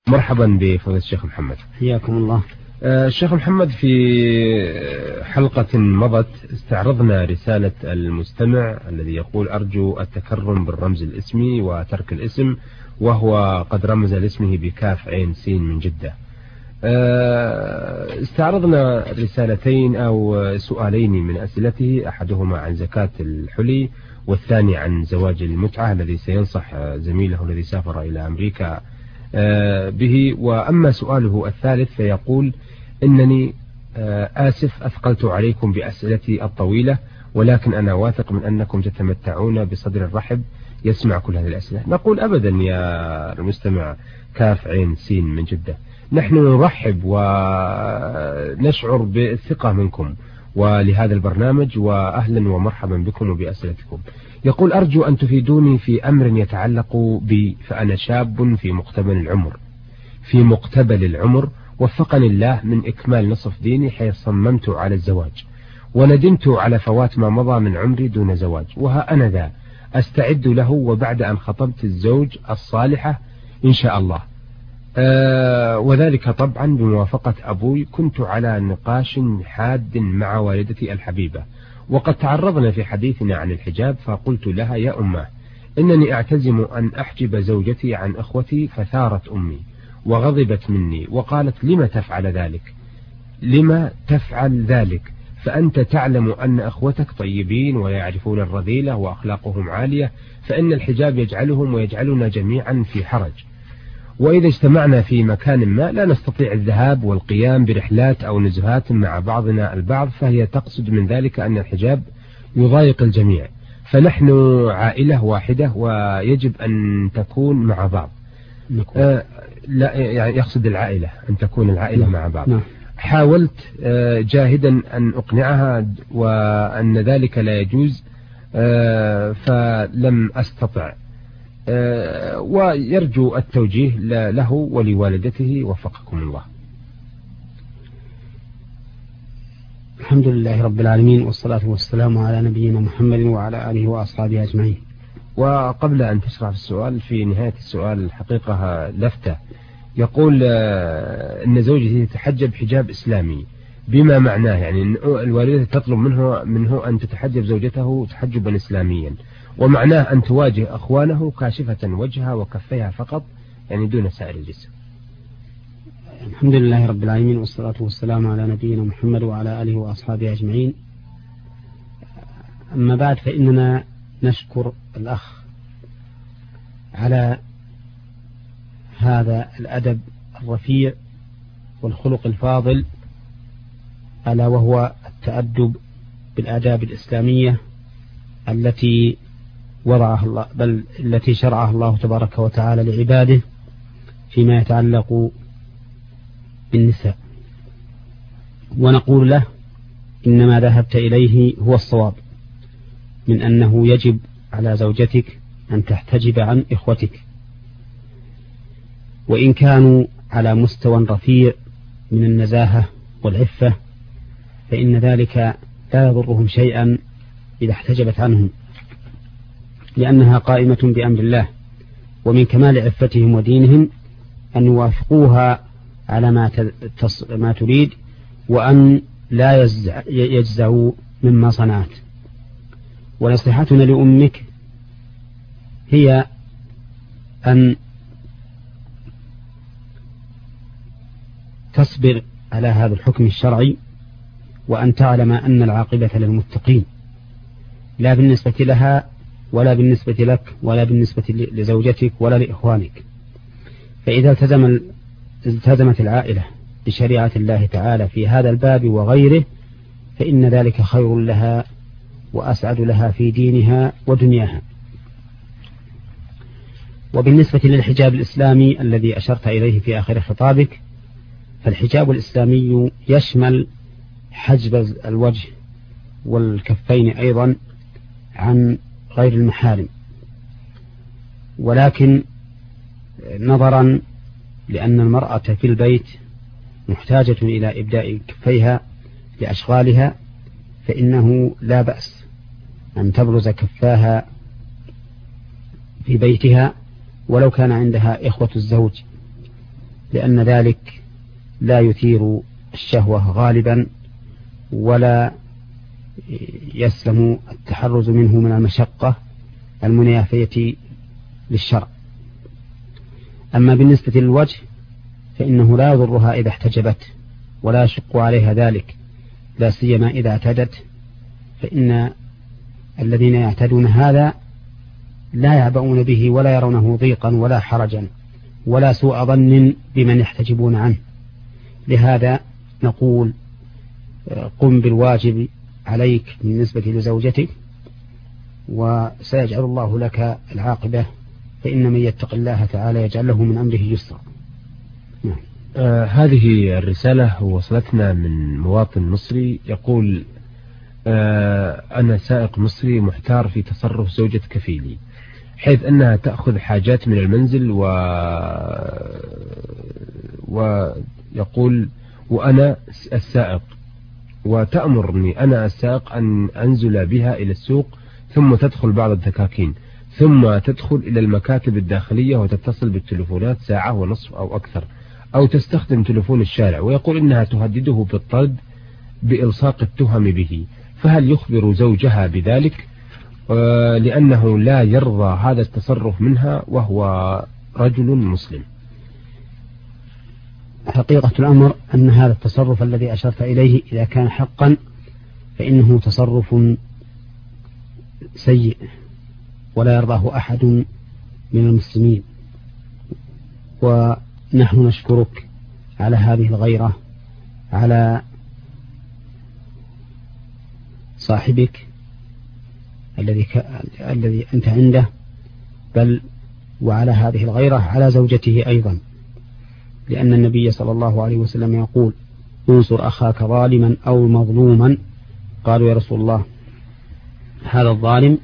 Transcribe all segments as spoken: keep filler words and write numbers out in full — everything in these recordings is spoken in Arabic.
مرحبا بفضيلة الشيخ محمد. حياكم الله. الشيخ محمد، في حلقة مضت استعرضنا رسالة المستمع الذي يقول أرجو التكرم بالرمز الاسمي وترك الاسم، وهو قد رمز لاسمه بكاف عين سين من جدة. استعرضنا رسالتين أو سؤالين من أسئلته، أحدهما عن زكاة الحلي والثاني عن زواج المتعة الذي سينصح زميله الذي سافر إلى أمريكا به. وأما سؤاله الثالث فيقول إنني آسف أثقلت عليكم بأسئلتي الطويلة، ولكن أنا واثق من أنكم تتمتعون بصدر الرحب يسمع كل هذه الأسئلة. نقول أبدا يا المستمع كاف عين سين من جدة، نحن نرحب ونشعر بالثقة منكم ولهذا البرنامج، وأهلا ومرحبا بكم وبأسئلتكم. يقول أرجو أن تفيدوني في أمر يتعلق بي، فأنا شاب في مقتبل العمر في مقتبل العمر وفقني الله من إكمال نصف ديني، حيث صممت على الزواج وندمت على فوات ما مضى من عمري دون زواج، وها أنا ذا أستعد له، وبعد أن خطبت الزوج الصالحة إن شاء الله، أه وذلك طبعا بموافقة أبوي. كنت على نقاش حاد مع والدتي الحبيبة، وقد تعرضنا في حديثنا عن الحجاب، فقلت لها يا أمه إنني أعتزم أن أحجب زوجتي عن أخوتي، فثارت أمي وغضبت مني وقالت لما تفعل ذلك لما تفعل ذلك فأنت تعلم أن أخوتك طيبين ويعرفون الرذيلة وأخلاقهم عالية، فإن الحجاب يجعلهم ويجعلنا جميعا في حرج، وإذا اجتمعنا في مكان ما لا نستطيع الذهاب والقيام برحلات أو نزهات مع بعضنا البعض، فهي تقصد من ذلك أن الحجاب يضايق الجميع، فنحن عائلة واحدة ويجب أن تكون مع بعض. آه لا يعني يقصد العائلة أن تكون العائلة مع بعض. نعم. حاولت آه جاهدا أن أقنعها وأن ذلك لا يجوز، آه فلم أستطع، آه ويرجو التوجيه له ولوالدته وفقكم الله. الحمد لله رب العالمين، والصلاة والسلام على نبينا محمد وعلى آله وأصحابه أجمعين. وقبل أن تشرح السؤال، في نهاية السؤال الحقيقة لفتة، يقول أن زوجتي تتحجب حجاب إسلامي، بما معناه يعني أن الوالدة تطلب منه منه أن تتحجب زوجته تحجبا إسلاميا، ومعناه أن تواجه أخوانه كاشفة وجهها وكفيها فقط، يعني دون سائر الجسم. الحمد لله رب العالمين، والصلاة والسلام على نبينا محمد وعلى آله وأصحابه أجمعين. أما بعد، فإننا نشكر الأخ على هذا الأدب الرفيع والخلق الفاضل، ألا وهو التأدب بالآداب الإسلامية التي وضعها الله بل التي شرعها الله تبارك وتعالى لعباده فيما يتعلق بالنساء. ونقول له إن ما ذهبت إليه هو الصواب، من أنه يجب على زوجتك أن تحتجب عن إخوتك، وإن كانوا على مستوى رفيع من النزاهة والعفة، فإن ذلك لا يضرهم شيئا إذا احتجبت عنهم، لأنها قائمة بأمر الله، ومن كمال عفتهم ودينهم أن يوافقوها على ما ما تريد، وأن لا يجزعوا مما صنعت. ونصيحتنا لأمك هي أن تصبر على هذا الحكم الشرعي، وأن تعلم أن العاقبة للمتقين، لا بالنسبة لها ولا بالنسبة لك ولا بالنسبة لزوجتك ولا لإخوانك. فإذا التزم التزمت العائلة بشريعة الله تعالى في هذا الباب وغيره، فإن ذلك خير لها وأسعد لها في دينها ودنياها. وبالنسبة للحجاب الإسلامي الذي أشرت إليه في آخر خطابك، فالحجاب الإسلامي يشمل حجب الوجه والكفين أيضا عن غير المحارم، ولكن نظرا لأن المرأة في البيت محتاجة إلى إبداء كفيها لأشغالها، فإنه لا بأس أن تبرز كفاها في بيتها ولو كان عندها إخوة الزوج، لأن ذلك لا يثير الشهوة غالبا ولا يسلم التحرز منه من المشقة المنافية للشرع. أما بالنسبة للوجه فإنه لا يضرها إذا احتجبت ولا يشق عليها ذلك، لا سيما إذا اعتدت، فإن الذين يعتدون هذا لا يعبؤون به ولا يرونه ضيقا ولا حرجا ولا سوء ظن بمن يحتجبون عنه. لهذا نقول قم بالواجب عليك بالنسبة لزوجتك وسيجعل الله لك العاقبة، فإن من يتق الله تعالى يجعل له من أمره يسرا. نعم. آه هذه الرسالة وصلتنا من مواطن مصري يقول: آه أنا سائق مصري محتار في تصرف زوجة كفيلي، حيث أنها تأخذ حاجات من المنزل و... ويقول وأنا السائق، وتأمرني أنا السائق أن أنزل بها إلى السوق، ثم تدخل بعض الدكاكين، ثم تدخل إلى المكاتب الداخلية وتتصل بالتلفونات ساعة ونصف أو أكثر، أو تستخدم تلفون الشارع، ويقول إنها تهدده بالطرد بإلصاق التهم به. فهل يخبر زوجها بذلك؟ آه لأنه لا يرضى هذا التصرف منها وهو رجل مسلم. حقيقة الأمر أن هذا التصرف الذي أشرت إليه إذا كان حقا فإنه تصرف سيء ولا يرضاه أحد من المسلمين، ونحن نشكرك على هذه الغيرة على صاحبك الذي ك... الذي أنت عنده، بل وعلى هذه الغيرة على زوجته أيضا، لأن النبي صلى الله عليه وسلم يقول: انصر أخاك ظالما أو مظلوما. قالوا: يا رسول الله هذا الظالم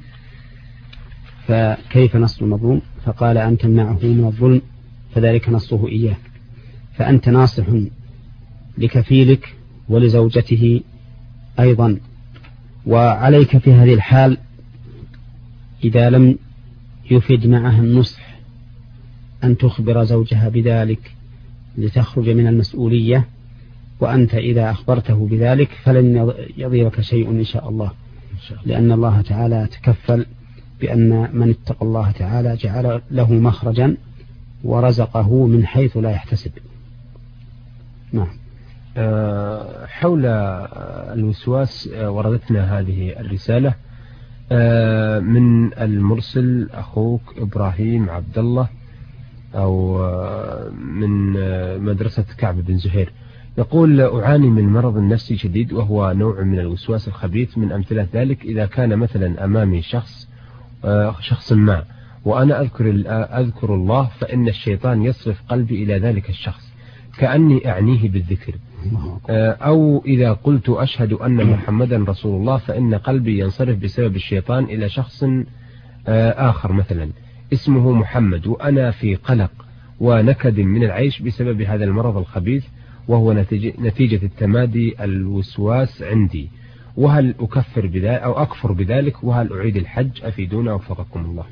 فكيف نصر المظلوم؟ فقال: أن تمنعه من الظلم فذلك نصره إياه. فأنت ناصح لكفيلك ولزوجته أيضا، وعليك في هذه الحال إذا لم يفد معها النصح أن تخبر زوجها بذلك لتخرج من المسؤولية، وأنت إذا أخبرته بذلك فلن يضيرك شيء إن شاء الله، لأن الله تعالى تكفل بأن من اتقى الله تعالى جعل له مخرجا ورزقه من حيث لا يحتسب. نعم. حول الوسواس وردتنا هذه الرسالة من المرسل أخوك إبراهيم عبد الله، أو من مدرسة كعب بن زهير، يقول: أعاني من مرض نفسي شديد وهو نوع من الوسواس الخبيث. من أمثلة ذلك إذا كان مثلا أمامي شخص شخص ما وأنا أذكر أذكر الله، فإن الشيطان يصرف قلبي إلى ذلك الشخص كأني أعنيه بالذكر، أو إذا قلت أشهد أن محمدا رسول الله فإن قلبي ينصرف بسبب الشيطان إلى شخص آخر مثلا اسمه محمد، وأنا في قلق ونكد من العيش بسبب هذا المرض الخبيث، وهو نتيجة التمادي الوسواس عندي. وهل أكفر بذلك أو أكفر بذلك؟ وهل أعيد الحج؟ أفيدونا وفقكم الله.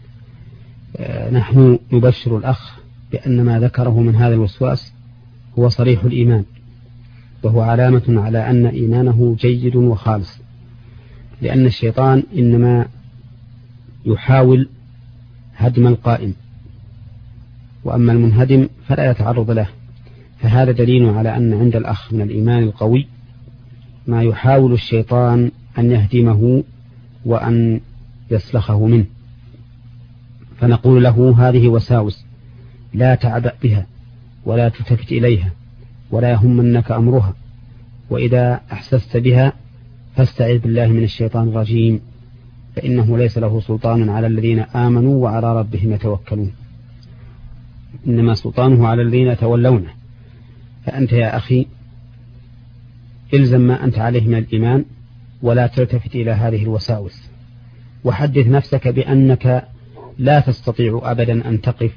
نحن نبشر الأخ بأن ما ذكره من هذا الوسواس هو صريح الإيمان، وهو علامة على أن إيمانه جيد وخالص، لأن الشيطان إنما يحاول هدم القائم، وأما المنهدم فلا يتعرض له. فهذا دليل على أن عند الأخ من الإيمان القوي ما يحاول الشيطان أن يهدمه وأن يسلخه منه. فنقول له: هذه وساوس لا تعبأ بها ولا تلتفت إليها ولا يهمنك أمرها، وإذا أحسست بها فاستعذ بالله من الشيطان الرجيم، فإنه ليس له سلطان على الذين آمنوا وعلى ربهم يتوكلون، إنما سلطانه على الذين يتولونه. فأنت يا أخي إلزم ما أنت عليه من الإيمان ولا تلتفت إلى هذه الوساوس، وحدث نفسك بأنك لا تستطيع أبدا أن تقف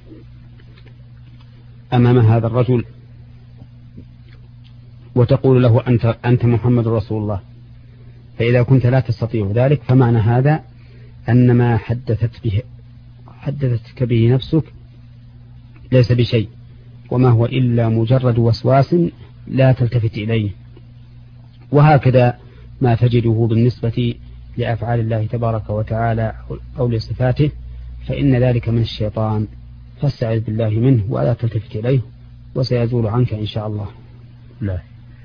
أمام هذا الرجل وتقول له أنت, أنت محمد رسول الله. فإذا كنت لا تستطيع ذلك فمعنى هذا أن ما حدثت به حدثتك به نفسك ليس بشيء، وما هو إلا مجرد وسواس لا تلتفت إليه. وهكذا ما تجده بالنسبة لأفعال الله تبارك وتعالى أو لصفاته، فإن ذلك من الشيطان، فاستعذ بالله منه ولا تلتفت إليه وسيزول عنك إن شاء الله. نعم.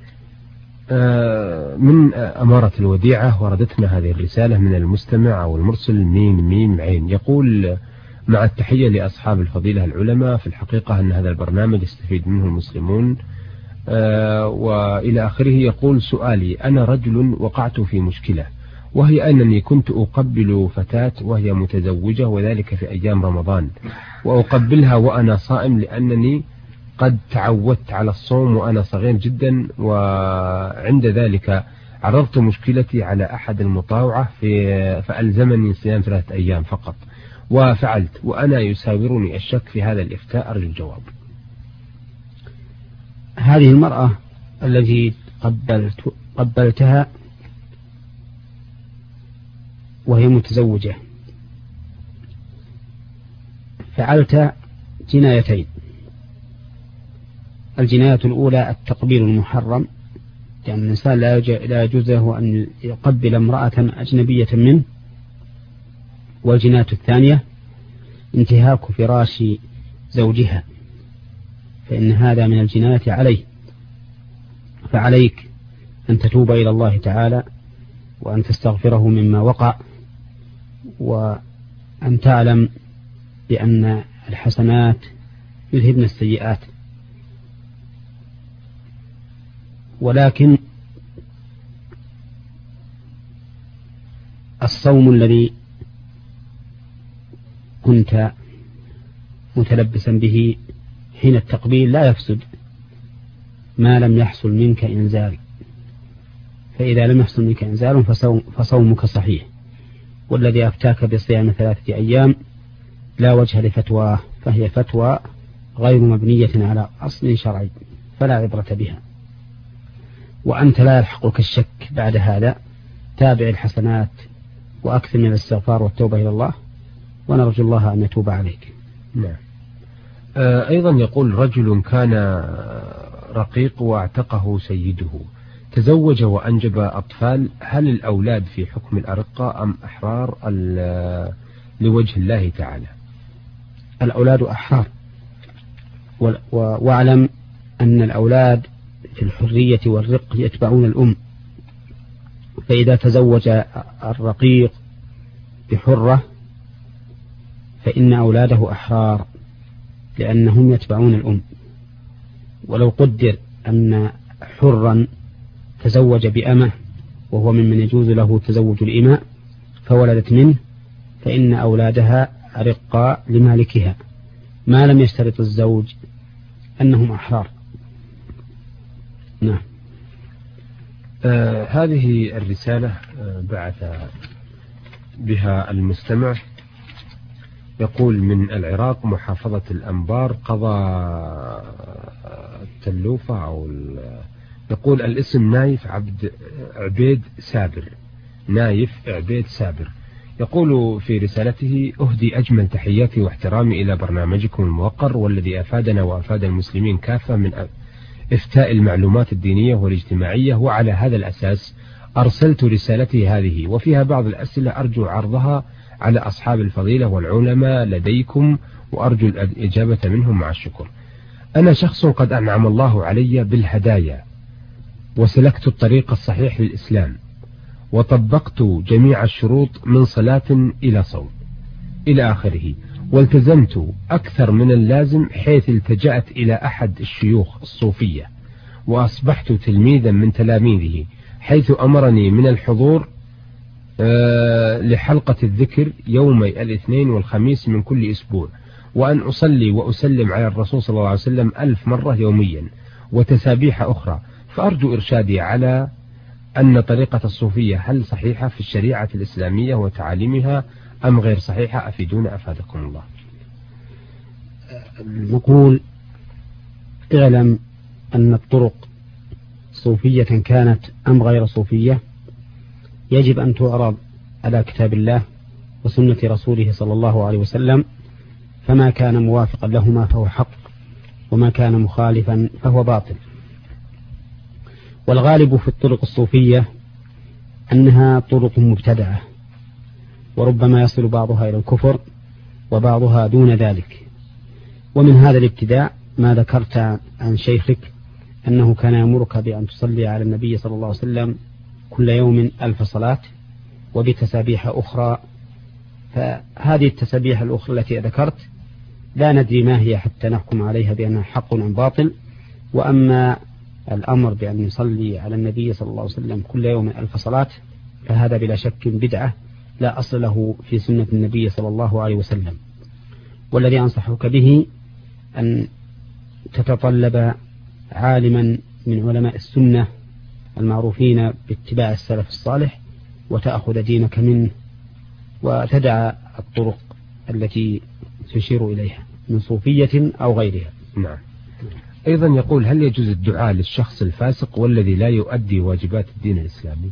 من أمارة الوديعة وردتنا هذه الرسالة من المستمع أو المرسل ميم ميم عين، يقول: مع التحية لأصحاب الفضيلة العلماء، في الحقيقة أن هذا البرنامج يستفيد منه المسلمون، وإلى آخره. يقول: سؤالي: أنا رجل وقعت في مشكلة، وهي أنني كنت أقبل فتاة وهي متزوجة، وذلك في أيام رمضان، وأقبلها وأنا صائم لأنني قد تعودت على الصوم وأنا صغير جدا. وعند ذلك عرضت مشكلتي على أحد المطاوعة في فألزمني صيام ثلاثة أيام فقط، وفعلت وأنا يساورني الشك في هذا الإفتاء، أرجو الجواب. هذه المرأة التي قبلت قبلتها وهي متزوجة، فعلت جنايتين. الجناية الأولى التقبيل المحرم، لأن الإنسان لا يجوز له أن يقبل امرأة أجنبية منه. والجناية الثانية انتهاك فراش زوجها، فإن هذا من الجناية عليه. فعليك أن تتوب إلى الله تعالى وأن تستغفره مما وقع، وأن تعلم بأن الحسنات يذهبن السيئات. ولكن الصوم الذي كنت متلبسا به حين التقبيل لا يفسد ما لم يحصل منك إنزال، فإذا لم يحصل منك إنزال فصوم فصومك صحيح. والذي أفتاك بصيام ثلاثة أيام لا وجه لفتواه، فهي فتوى غير مبنية على أصل شرعي فلا عبرة بها. وأنت لا يلحقك الشك بعد هذا، تابع الحسنات وأكثر من الاستغفار والتوبة إلى الله، ونرجو الله أن يتوب عليك. نعم. أيضا يقول: رجل كان رقيق واعتقه سيده، تزوج وأنجب أطفال، هل الأولاد في حكم الأرقة أم أحرار لوجه الله تعالى؟ الأولاد أحرار، واعلم أن الأولاد في الحرية والرق يتبعون الأم، فإذا تزوج الرقيق بحرة فإن أولاده أحرار لأنهم يتبعون الأم. ولو قدر أن حرا تزوج بأمة وهو ممن يجوز له تزوج الإماء فولدت منه، فإن أولادها رقاء لمالكها ما لم يشترط الزوج أنهم أحرار. نعم. آه هذه الرسالة آه بعث بها المستمع، يقول: من العراق محافظة الأنبار، قضى التلوفة أو يقول الاسم نايف عبد عبيد سابر، نايف عبيد سابر. يقول في رسالته: أهدي أجمل تحياتي واحترامي إلى برنامجكم الموقر، والذي أفادنا وأفاد المسلمين كافة من إفتاء المعلومات الدينية والاجتماعية، وعلى هذا الأساس أرسلت رسالتي هذه، وفيها بعض الأسئلة أرجو عرضها على أصحاب الفضيلة والعلماء لديكم، وأرجو الإجابة منهم مع الشكر. أنا شخص قد أنعم الله علي بالهدايا، وسلكت الطريق الصحيح للإسلام، وطبقت جميع الشروط من صلاة إلى صوم إلى آخره، والتزمت أكثر من اللازم، حيث التجأت إلى أحد الشيوخ الصوفية، وأصبحت تلميذا من تلاميذه، حيث أمرني من الحضور أه لحلقة الذكر يومي الاثنين والخميس من كل أسبوع، وأن أصلي وأسلم على الرسول صلى الله عليه وسلم ألف مرة يوميا، وتسابيح أخرى. فأرجو إرشادي على أن طريقة الصوفية هل صحيحة في الشريعة الإسلامية وتعاليمها أم غير صحيحة؟ أفيدونا أفادكم الله. نقول: اعلم أن الطرق صوفية كانت أم غير صوفية يجب أن تعرض على كتاب الله وسنة رسوله صلى الله عليه وسلم، فما كان موافقا لهما فهو حق، وما كان مخالفا فهو باطل. والغالب في الطرق الصوفية أنها طرق مبتدعة، وربما يصل بعضها إلى الكفر وبعضها دون ذلك. ومن هذا الابتداع ما ذكرت عن شيخك أنه كان يأمرك بأن تصلي على النبي صلى الله عليه وسلم كل يوم ألف صلاة وبتسابيح أخرى، فهذه التسابيح الأخرى التي ذكرت لا ندري ما هي حتى نحكم عليها بأنها حق أم باطل. وأما الأمر بأن يصلي على النبي صلى الله عليه وسلم كل يوم ألف صلاة فهذا بلا شك بدعة لا أصل له في سنة النبي صلى الله عليه وسلم. والذي أنصحك به أن تتطلب عالما من علماء السنة المعروفين باتباع السلف الصالح وتأخذ دينك منه، وتدع الطرق التي تشير إليها من صوفية أو غيرها. نعم. أيضا يقول: هل يجوز الدعاء للشخص الفاسق والذي لا يؤدي واجبات الدين الإسلامي؟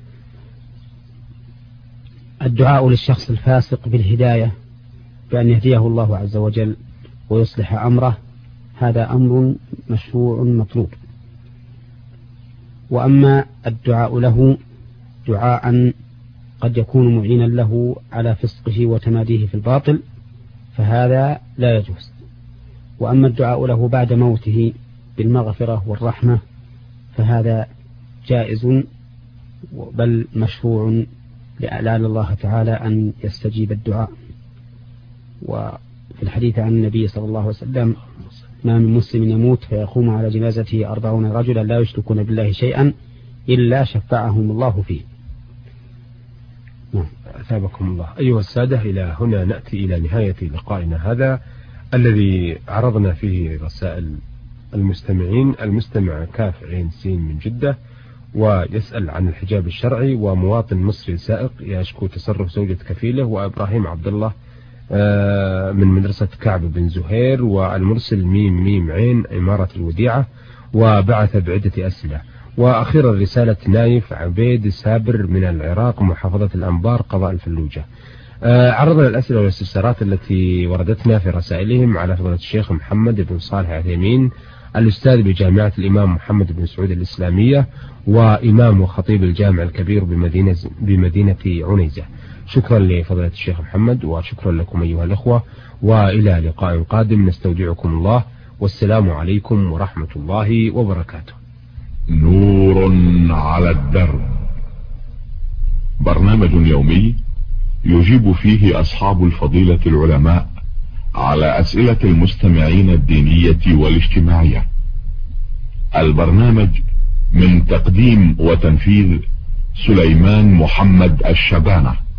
الدعاء للشخص الفاسق بالهداية بأن يهديه الله عز وجل ويصلح أمره هذا أمر مشروع مطلوب. وأما الدعاء له دعاء قد يكون معينا له على فسقه وتماديه في الباطل فهذا لا يجوز. وأما الدعاء له بعد موته بالمغفرة والرحمة فهذا جائز بل مشروع لعل الله تعالى أن يستجيب الدعاء. وفي الحديث عن النبي صلى الله عليه وسلم: ما من مسلم يموت فيقوم على جنازته أربعون رجلا لا يشركون بالله شيئا إلا شفعهم الله فيه. أثابكم الله. أيها السادة، إلى هنا نأتي إلى نهاية لقائنا هذا الذي عرضنا فيه رسائل المستمعين. المستمع كاف عين سين من جدة ويسأل عن الحجاب الشرعي، ومواطن مصري سائق يشكو تصرف زوجة كفيله، وإبراهيم عبد الله من مدرسة كعب بن زهير، والمرسل ميم ميم عين إمارة الوديعة، وبعث بعدة أسئلة. وأخيرا رسالة نايف عبيد سابر من العراق محافظة الأنبار قضاء الفلوجة. عرضنا الأسئلة والاستفسارات التي وردتنا في رسائلهم على فضيلة الشيخ محمد بن صالح عثيمين الأستاذ بجامعة الإمام محمد بن سعود الإسلامية وإمام وخطيب الجامع الكبير بمدينة, بمدينة عنيزة. شكرا لفضيلة الشيخ محمد وشكرا لكم أيها الأخوة، وإلى لقاء قادم نستودعكم الله، والسلام عليكم ورحمة الله وبركاته. نور على الدرب، برنامج يومي يجيب فيه أصحاب الفضيلة العلماء على أسئلة المستمعين الدينية والاجتماعية. البرنامج من تقديم وتنفيذ سليمان محمد الشبانة.